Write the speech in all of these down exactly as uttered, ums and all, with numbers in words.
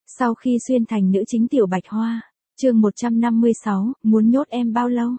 Sau khi xuyên thành nữ chính Tiểu Bạch Hoa, chương một trăm năm mươi sáu, muốn nhốt em bao lâu?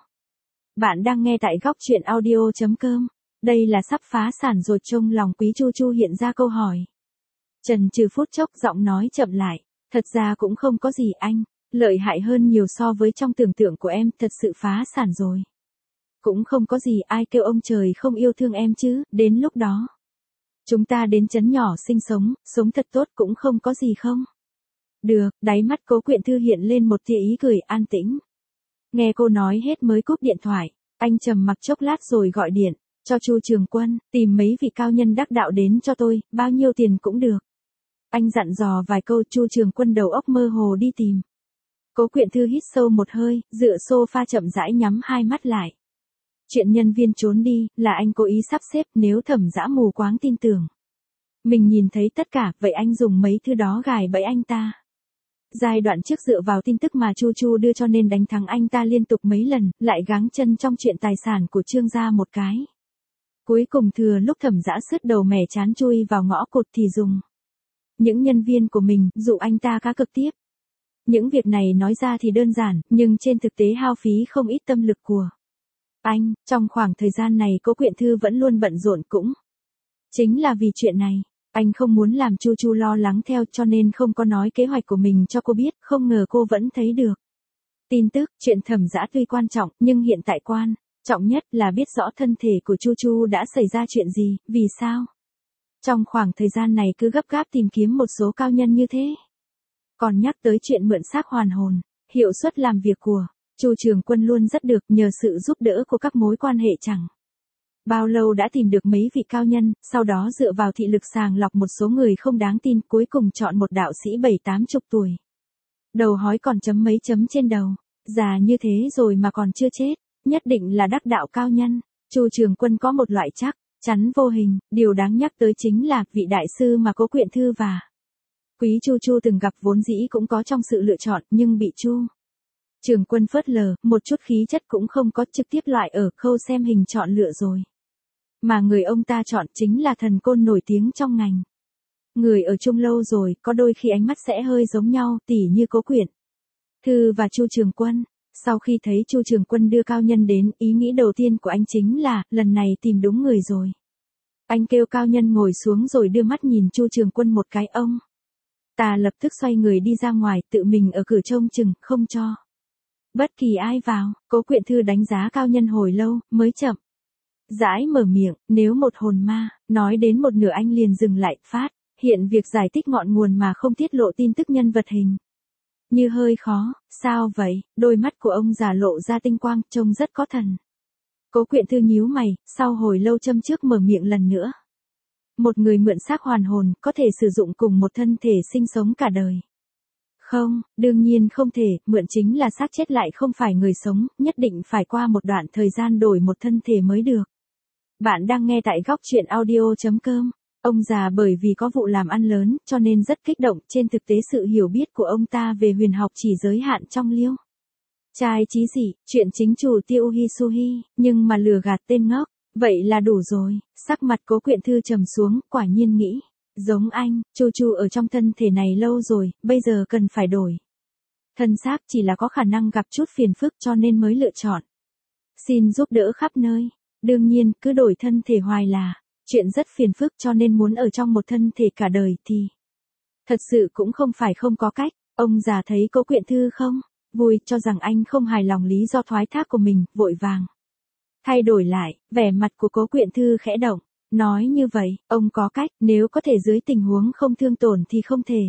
Bạn đang nghe tại góc truyện audio chấm com. Đây là sắp phá sản rồi, trong lòng Quý Chu Chu hiện ra câu hỏi. Trần trừ phút chốc, giọng nói chậm lại. Thật ra cũng không có gì anh, lợi hại hơn nhiều so với trong tưởng tượng của em, thật sự phá sản rồi. Cũng không có gì, ai kêu ông trời không yêu thương em chứ, đến lúc đó. Chúng ta đến trấn nhỏ sinh sống, sống thật tốt cũng không có gì không? Được, đáy mắt Cố Quyện Thư hiện lên một tia ý cười, an tĩnh. Nghe cô nói hết mới cúp điện thoại, anh trầm mặc chốc lát rồi gọi điện, cho Chu Trường Quân, tìm mấy vị cao nhân đắc đạo đến cho tôi, bao nhiêu tiền cũng được. Anh dặn dò vài câu, Chu Trường Quân đầu óc mơ hồ đi tìm. Cố Quyện Thư hít sâu một hơi, dựa sofa chậm rãi nhắm hai mắt lại. Chuyện nhân viên trốn đi, là anh cố ý sắp xếp, nếu Thẩm Dã mù quáng tin tưởng. Mình nhìn thấy tất cả, vậy anh dùng mấy thứ đó gài bẫy anh ta. Giai đoạn trước dựa vào tin tức mà Chu Chu đưa cho nên đánh thắng anh ta liên tục mấy lần, lại gắng chân trong chuyện tài sản của Trương gia một cái. Cuối cùng thừa lúc Thẩm Dã sứt đầu mẻ chán chui vào ngõ cụt thì dùng những nhân viên của mình, dụ anh ta cá cược tiếp. Những việc này nói ra thì đơn giản, nhưng trên thực tế hao phí không ít tâm lực của anh. Trong khoảng thời gian này Cố Quyện Thư vẫn luôn bận rộn, cũng chính là vì chuyện này. Anh không muốn làm Chu Chu lo lắng theo, cho nên không có nói kế hoạch của mình cho cô biết, không ngờ cô vẫn thấy được. Tin tức, chuyện Thẩm Dã tuy quan trọng, nhưng hiện tại quan trọng nhất là biết rõ thân thể của Chu Chu đã xảy ra chuyện gì, vì sao. Trong khoảng thời gian này cứ gấp gáp tìm kiếm một số cao nhân như thế. Còn nhắc tới chuyện mượn xác hoàn hồn, hiệu suất làm việc của Chu Trường Quân luôn rất được, nhờ sự giúp đỡ của các mối quan hệ chẳng bao lâu đã tìm được mấy vị cao nhân, sau đó dựa vào thị lực sàng lọc một số người không đáng tin, cuối cùng chọn một đạo sĩ bảy tám chục tuổi. Đầu hói còn chấm mấy chấm trên đầu, già như thế rồi mà còn chưa chết, nhất định là đắc đạo cao nhân. Chu Trường Quân có một loại chắc chắn vô hình, điều đáng nhắc tới chính là vị đại sư mà Cố Quyện Thư và Quý Chu Chu từng gặp vốn dĩ cũng có trong sự lựa chọn, nhưng bị Chu Trường Quân phớt lờ, một chút khí chất cũng không có, trực tiếp loại ở khâu xem hình chọn lựa rồi. Mà người ông ta chọn chính là thần côn nổi tiếng trong ngành. Người ở chung lâu rồi, có đôi khi ánh mắt sẽ hơi giống nhau, tỉ như Cố Quyện Thư và Chu Trường Quân. Sau khi thấy Chu Trường Quân đưa cao nhân đến, ý nghĩ đầu tiên của anh chính là, lần này tìm đúng người rồi. Anh kêu cao nhân ngồi xuống rồi đưa mắt nhìn Chu Trường Quân một cái, ông ta lập tức xoay người đi ra ngoài, tự mình ở cửa trông chừng, không cho bất kỳ ai vào. Cố Quyện Thư đánh giá cao nhân hồi lâu, mới chậm rãi mở miệng, nếu một hồn ma, nói đến một nửa anh liền dừng lại, phát hiện việc giải thích ngọn nguồn mà không tiết lộ tin tức nhân vật hình như hơi khó. Sao vậy? Đôi mắt của ông già lộ ra tinh quang, trông rất có thần. Cố Quyện Thư nhíu mày, sau hồi lâu châm trước mở miệng lần nữa. Một người mượn xác hoàn hồn, có thể sử dụng cùng một thân thể sinh sống cả đời. Không, đương nhiên không thể, mượn chính là xác chết lại không phải người sống, nhất định phải qua một đoạn thời gian đổi một thân thể mới được. Bạn đang nghe tại góc truyện audio chấm com. Ông già bởi vì có vụ làm ăn lớn, cho nên rất kích động, trên thực tế sự hiểu biết của ông ta về huyền học chỉ giới hạn trong liêu trai chí dị, chuyện chính chủ Tiêu Hisuhi, nhưng mà lừa gạt tên ngốc, vậy là đủ rồi. Sắc mặt Cố Quyện Thư trầm xuống, quả nhiên nghĩ giống anh, Chu Chu ở trong thân thể này lâu rồi, bây giờ cần phải đổi thân xác, chỉ là có khả năng gặp chút phiền phức cho nên mới lựa chọn xin giúp đỡ khắp nơi. Đương nhiên, cứ đổi thân thể hoài là chuyện rất phiền phức, cho nên muốn ở trong một thân thể cả đời thì thật sự cũng không phải không có cách. Ông già thấy Cố Quyện Thư không vui, cho rằng anh không hài lòng lý do thoái thác của mình, vội vàng thay đổi lại. Vẻ mặt của Cố Quyện Thư khẽ động, nói như vậy, ông có cách, nếu có thể dưới tình huống không thương tổn thì không thể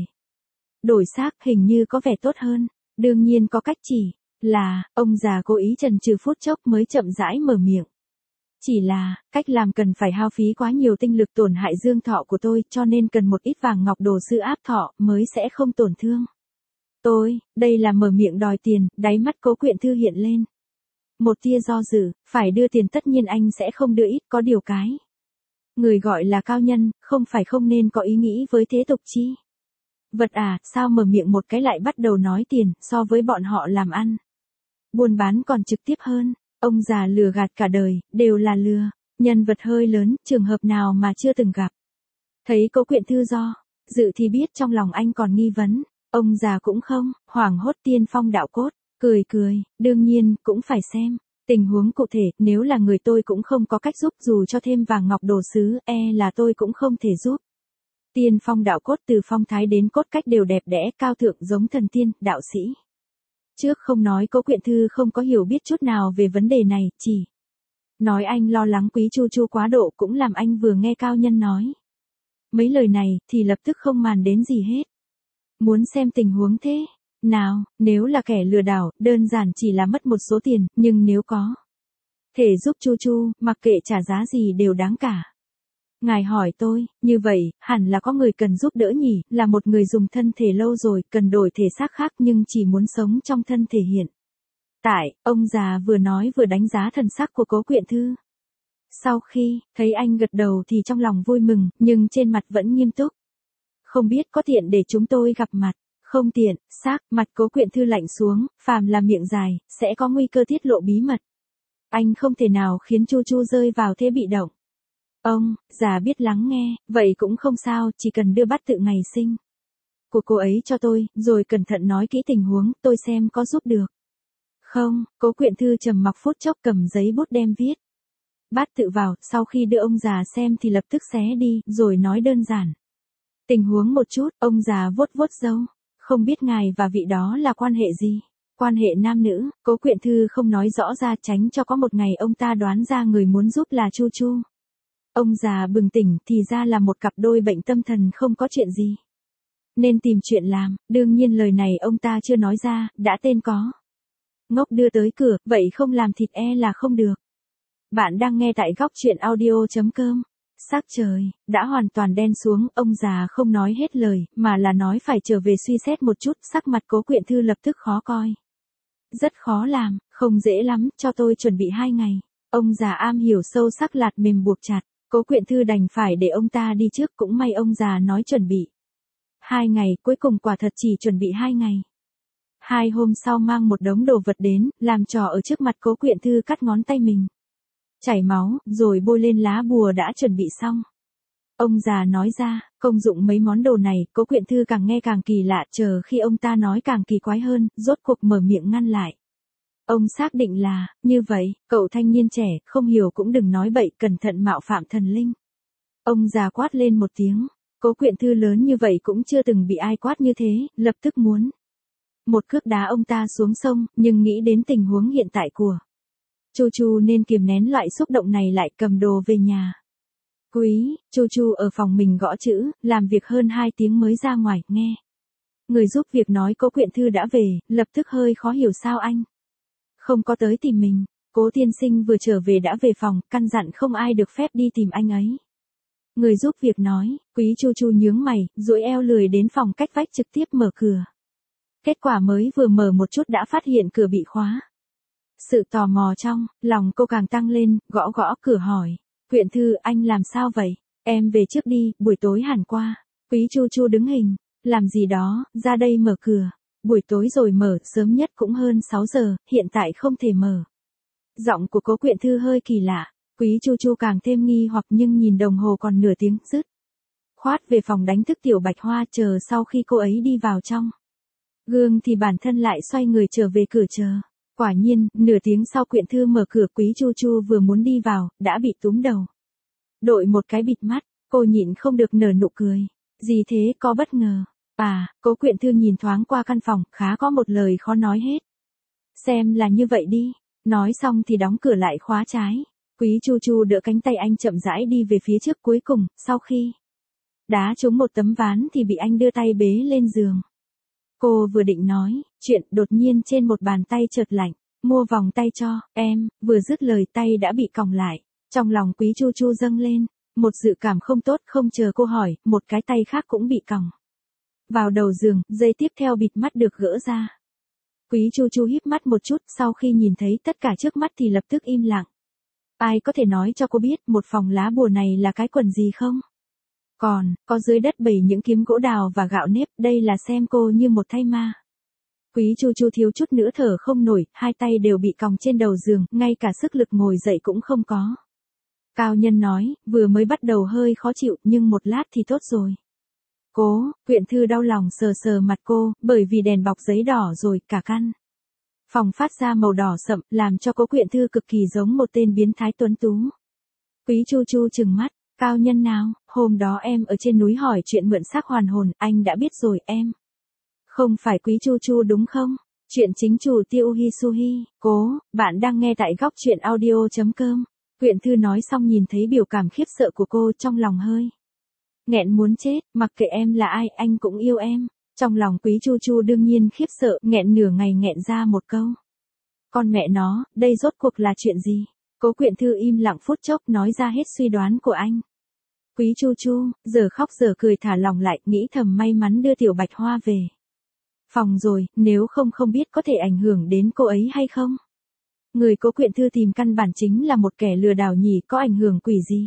đổi xác, hình như có vẻ tốt hơn. Đương nhiên có cách, chỉ là ông già cố ý chần chừ phút chốc mới chậm rãi mở miệng. Chỉ là, cách làm cần phải hao phí quá nhiều tinh lực, tổn hại dương thọ của tôi, cho nên cần một ít vàng ngọc đồ sư áp thọ, mới sẽ không tổn thương tôi. Đây là mở miệng đòi tiền, đáy mắt Cố Quyện Thư hiện lên một tia do dự, phải đưa tiền tất nhiên anh sẽ không đưa ít, có điều cái người gọi là cao nhân, không phải không nên có ý nghĩ với thế tục chi vật à, sao mở miệng một cái lại bắt đầu nói tiền, so với bọn họ làm ăn buôn bán còn trực tiếp hơn. Ông già lừa gạt cả đời, đều là lừa, nhân vật hơi lớn, trường hợp nào mà chưa từng gặp. Thấy Cố Quyện Thư do dự thì biết trong lòng anh còn nghi vấn, Ông già cũng không, hoảng hốt Tiên Phong đạo cốt, cười cười, đương nhiên, cũng phải xem. Tình huống cụ thể, nếu là người tôi cũng không có cách giúp dù cho thêm vàng ngọc đồ sứ, e là tôi cũng không thể giúp. Tiên Phong đạo cốt từ phong thái đến cốt cách đều đẹp đẽ cao thượng giống thần tiên, đạo sĩ. Trước không nói Cố Quyện Thư không có hiểu biết chút nào về vấn đề này, chỉ nói anh lo lắng Quý Chu Chu quá độ cũng làm anh vừa nghe cao nhân nói. Mấy lời này thì lập tức không màn đến gì hết. Muốn xem tình huống thế nào, nếu là kẻ lừa đảo, đơn giản chỉ là mất một số tiền, nhưng nếu có thể giúp Chu Chu, mặc kệ trả giá gì đều đáng cả. Ngài hỏi tôi, như vậy, hẳn là có người cần giúp đỡ nhỉ, là một người dùng thân thể lâu rồi, cần đổi thể xác khác nhưng chỉ muốn sống trong thân thể hiện tại, ông già vừa nói vừa đánh giá thần sắc của Cố Quyện Thư. Sau khi thấy anh gật đầu thì trong lòng vui mừng, nhưng trên mặt vẫn nghiêm túc. Không biết có tiện để chúng tôi gặp mặt, không tiện, xác, mặt Cố Quyện Thư lạnh xuống, phàm là miệng dài, sẽ có nguy cơ tiết lộ bí mật. Anh không thể nào khiến Chu Chu rơi vào thế bị động. Ông, già biết lắng nghe, vậy cũng không sao, chỉ cần đưa bát tự ngày sinh của cô ấy cho tôi, rồi cẩn thận nói kỹ tình huống, tôi xem có giúp được. Không, Cố Quyện Thư trầm mặc phút chốc cầm giấy bút đem viết bát tự vào, sau khi đưa ông già xem thì lập tức xé đi, rồi nói đơn giản. Tình huống một chút, ông già vuốt vuốt râu, không biết ngài và vị đó là quan hệ gì? Quan hệ nam nữ, Cố Quyện Thư không nói rõ ra tránh cho có một ngày ông ta đoán ra người muốn giúp là Chu Chu. Ông già bừng tỉnh thì ra là một cặp đôi bệnh tâm thần không có chuyện gì. Nên tìm chuyện làm, đương nhiên lời này ông ta chưa nói ra, đã tên có. Ngốc đưa tới cửa, vậy không làm thịt e là không được. Bạn đang nghe tại góc truyện audio.com. Sắc trời, đã hoàn toàn đen xuống, ông già không nói hết lời, mà là nói phải trở về suy xét một chút, sắc mặt Cố Quyện Thư lập tức khó coi. Rất khó làm, không dễ lắm, cho tôi chuẩn bị hai ngày. Ông già am hiểu sâu sắc lạt mềm buộc chặt, Cố Quyện Thư đành phải để ông ta đi trước, cũng may ông già nói chuẩn bị. Hai ngày, cuối cùng quả thật chỉ chuẩn bị hai ngày. Hai hôm sau mang một đống đồ vật đến, làm trò ở trước mặt Cố Quyện Thư cắt ngón tay mình. Chảy máu, rồi bôi lên lá bùa đã chuẩn bị xong. Ông già nói ra, công dụng mấy món đồ này, Cố Quyện Thư càng nghe càng kỳ lạ, chờ khi ông ta nói càng kỳ quái hơn, rốt cuộc mở miệng ngăn lại. Ông xác định là, như vậy, cậu thanh niên trẻ, không hiểu cũng đừng nói bậy, cẩn thận mạo phạm thần linh. Ông già quát lên một tiếng, Cố Quyện Thư lớn như vậy cũng chưa từng bị ai quát như thế, lập tức muốn một cước đá ông ta xuống sông, nhưng nghĩ đến tình huống hiện tại của Chu Chu nên kiềm nén loại xúc động này lại cầm đồ về nhà. Quý, Chu Chu ở phòng mình gõ chữ, làm việc hơn hai tiếng mới ra ngoài, nghe. Người giúp việc nói Cố Quyện Thư đã về, lập tức hơi khó hiểu sao anh không có tới tìm mình. Cố tiên sinh vừa trở về đã về phòng, căn dặn không ai được phép đi tìm anh ấy. Người giúp việc nói, Quý Chu Chu nhướng mày, duỗi eo lười đến phòng cách vách trực tiếp mở cửa. Kết quả mới vừa mở một chút đã phát hiện cửa bị khóa. Sự tò mò trong lòng cô càng tăng lên, gõ gõ cửa hỏi. Quyện Thư, anh làm sao vậy? Em về trước đi, buổi tối hẳn qua. Quý Chu Chu đứng hình, làm gì đó, ra đây mở cửa. Buổi tối rồi mở, sớm nhất cũng hơn sáu giờ, hiện tại không thể mở. Giọng của Cố Quyện Thư hơi kỳ lạ. Quý Chu Chu càng thêm nghi hoặc nhưng nhìn đồng hồ còn nửa tiếng dứt khoát về phòng đánh thức Tiểu Bạch Hoa, chờ sau khi cô ấy đi vào trong gương thì bản thân lại xoay người trở về cửa chờ. Quả nhiên, nửa tiếng sau Quyện Thư mở cửa, Quý Chu Chu vừa muốn đi vào, đã bị túm đầu. Đội một cái bịt mắt, cô nhịn không được nở nụ cười. Gì thế, có bất ngờ? À, Cố Quyện Thư nhìn thoáng qua căn phòng, khá có một lời khó nói hết. Xem là như vậy đi. Nói xong thì đóng cửa lại khóa trái. Quý Chu Chu đỡ cánh tay anh chậm rãi đi về phía trước, cuối cùng, sau khi đá trúng một tấm ván thì bị anh đưa tay bế lên giường. Cô vừa định nói chuyện, đột nhiên trên một bàn tay chợt lạnh, mua vòng tay cho em, vừa dứt lời tay đã bị còng lại. Trong lòng Quý Chu Chu dâng lên một dự cảm không tốt, không chờ cô hỏi, một cái tay khác cũng bị còng vào đầu giường, giây tiếp theo bịt mắt được gỡ ra. Quý Chu Chu híp mắt một chút, sau khi nhìn thấy tất cả trước mắt thì lập tức im lặng. Ai có thể nói cho cô biết một phòng lá bùa này là cái quần gì không? Còn, có dưới đất bày những kiếm gỗ đào và gạo nếp, đây là xem cô như một thay ma. Quý Chu Chu thiếu chút nữa thở không nổi, hai tay đều bị còng trên đầu giường, ngay cả sức lực ngồi dậy cũng không có. Cao nhân nói, vừa mới bắt đầu hơi khó chịu, nhưng một lát thì tốt rồi. Cố, Quyện Thư đau lòng sờ sờ mặt cô, bởi vì đèn bọc giấy đỏ rồi, cả căn phòng phát ra màu đỏ sậm, làm cho Cố Quyện Thư cực kỳ giống một tên biến thái tuấn tú. Quý Chu Chu trừng mắt, cao nhân nào, hôm đó em ở trên núi hỏi chuyện mượn xác hoàn hồn, anh đã biết rồi em. Không phải Quý Chu Chu đúng không? Chuyện chính chủ Tiêu Hisuhi, Cố, bạn đang nghe tại góc chuyện audio.com. Quyện Thư nói xong nhìn thấy biểu cảm khiếp sợ của cô trong lòng hơi nghẹn muốn chết, mặc kệ em là ai, anh cũng yêu em. Trong lòng Quý Chu Chu đương nhiên khiếp sợ, nghẹn nửa ngày nghẹn ra một câu. Con mẹ nó, đây rốt cuộc là chuyện gì? Cố Quyện Thư im lặng phút chốc nói ra hết suy đoán của anh. Quý Chu Chu, giờ khóc giờ cười thả lòng lại, nghĩ thầm may mắn đưa Tiểu Bạch Hoa về phòng rồi, nếu không không biết có thể ảnh hưởng đến cô ấy hay không. Người Cố Quyện Thư tìm căn bản chính là một kẻ lừa đảo nhỉ, có ảnh hưởng quỷ gì.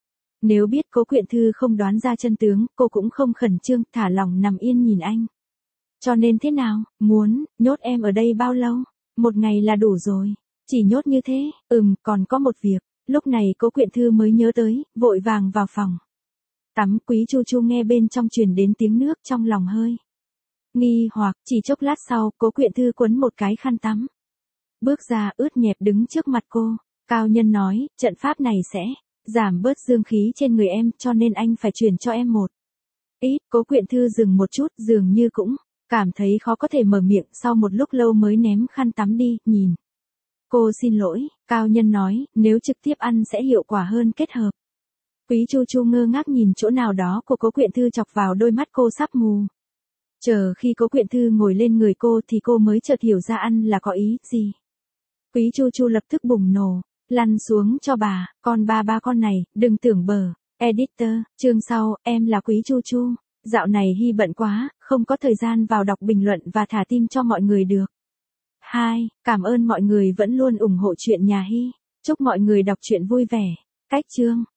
Nếu biết Cố Quyện Thư không đoán ra chân tướng, cô cũng không khẩn trương, thả lòng nằm yên nhìn anh. Cho nên thế nào, muốn, nhốt em ở đây bao lâu? Một ngày là đủ rồi. Chỉ nhốt như thế, ừm, còn có một việc. Lúc này Cố Quyện Thư mới nhớ tới, vội vàng vào phòng tắm. Quý Chu Chu nghe bên trong truyền đến tiếng nước, trong lòng hơi nghi hoặc, chỉ chốc lát sau, Cố Quyện Thư quấn một cái khăn tắm. Bước ra ướt nhẹp đứng trước mặt cô. Cao nhân nói, trận pháp này sẽ giảm bớt dương khí trên người em, cho nên anh phải truyền cho em một ít. Cố Quyện Thư dừng một chút, dường như cũng cảm thấy khó có thể mở miệng, sau một lúc lâu mới ném khăn tắm đi, nhìn. Cô xin lỗi, cao nhân nói, nếu trực tiếp ăn sẽ hiệu quả hơn kết hợp. Quý Chu Chu ngơ ngác nhìn chỗ nào đó của Cố Quyện Thư chọc vào đôi mắt cô sắp mù. Chờ khi Cố Quyện Thư ngồi lên người cô thì cô mới chợt hiểu ra ăn là có ý gì. Quý Chu Chu lập tức bùng nổ, lăn xuống cho bà, con ba ba con này, đừng tưởng bờ. Editor, chương sau, em là Quý Chu Chu. Dạo này Hy bận quá, không có thời gian vào đọc bình luận và thả tim cho mọi người được. hai. Cảm ơn mọi người vẫn luôn ủng hộ chuyện nhà Hy. Chúc mọi người đọc truyện vui vẻ. Cách chương.